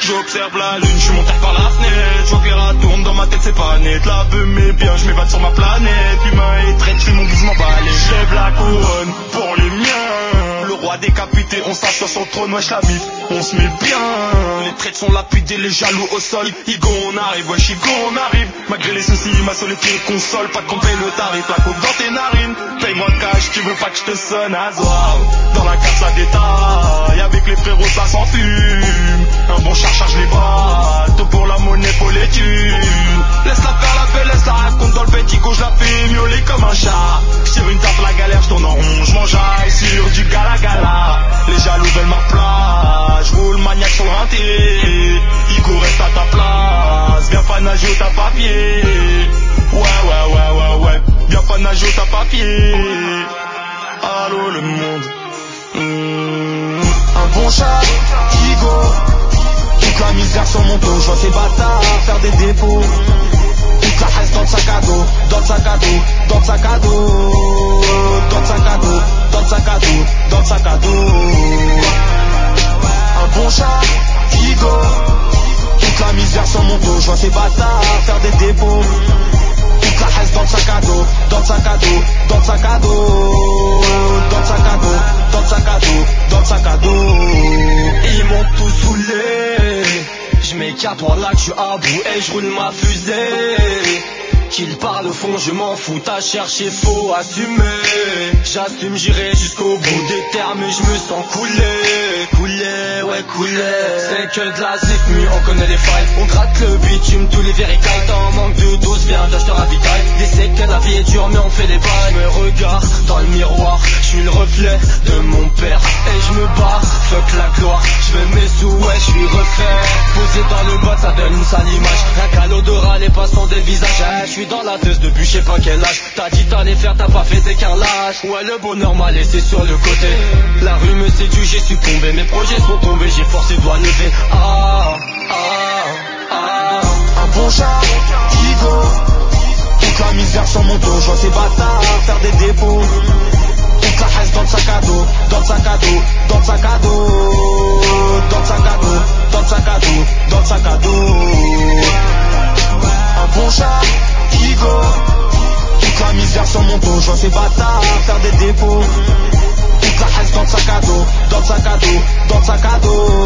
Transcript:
j'observe la lune, je suis monté par la fenêtre. Je vois que les rats tournent dans ma tête, c'est pas net. La beuh m'est bien, je m'évade sur ma planète. L'humain est traite, je fais mon glissement balai. Je lève la couronne pour les miens. Le roi décapité, on s'assoit sur le trône, wesh la bite, on se met bien. Les traites sont lapidés, les jaloux au sol. Igo on arrive, wesh Igo on arrive. Malgré les soucis, ma solitude console. Pas de compter le tarif, la coupe dans tes narines. Paye-moi le cash, tu veux pas que je te sonne à Zoar. Dans la carte ça détaille, avec les frérots ça s'enfume. Un bon charge les bras, tout pour la monnaie, faut les thunes. Laisse-la faire la belle, laisse-la raconte dans le bêtigo, je la fais miauler comme un chat. J'tire une tarte la galère, j'tourne en rond, j'mangeaille sur du gala gala. Les jaloux veulent ma place, j'roule maniaque sur le rinté. Igo reste à ta place, viens pas nager au t'as papier. Ouais, viens pas nager au t'as papier. Allô le monde. Un bon chat, Igo. Toute la misère sur mon dos, je vois ces bâtards faire des dépôts. Toute la haine dans le sac à dos, dans le sac à dos, dans le sac à dos, dans le sac à dos, dans le sac à dos, dans le sac à dos. Un bon chat, Igo. Toute la misère sur mon dos, je vois ces bâtards faire des dépôts. Toute la haine dans le sac à dos, dans le sac à dos, dans le sac à dos, dans le sac à dos, dans le sac à dos, dans le sac à dos. Ils m'ont tout saoulé. Je m'écarte, voilà que je suis à bout et je roule ma fusée. Qu'il parle au fond, je m'en fous, t'as cherché, faut assumer. J'assume, j'irai jusqu'au bout des termes, mais je me sens couler, ouais couler. C'est que de la zip-mu, on connaît les failles. On gratte le bitume, tous les verricailles. T'en manque de dose, viens, je te ravitaille. Des que la vie est dure, mais on fait les bails. Je me regarde dans le miroir, je suis le reflet de mon père. Et je me barre, fuck la gloire. Je veux mes sous, ouais, je suis refait. Posé dans le bas, ça donne une sale image. Rien qu'à l'odorat, les passants des visages. Je suis dans la teuse depuis je sais pas quel âge. T'as dit t'allais faire, t'as pas fait, t'es qu'un lâche. Ouais, le bonheur m'a laissé sur le côté. La rue me séduit, j'ai succombé. Mes projets sont tombés, j'ai forcé doigts levés. Un bon chat, Igo. Toute la misère sur mon dos, je vois ces bâtards faire des dépôts. Toute la haine dans le sac à dos, dans le sac à dos, dans le sac à dos, dans le sac à dos, dans le sac à dos, dans le sac à dos. Un bon chat, Igo. Toute la misère sur mon dos, je vois ces bâtards faire des dépôts. Toute la haine dans le sac à dos, dans le sac à dos, dans le sac à dos.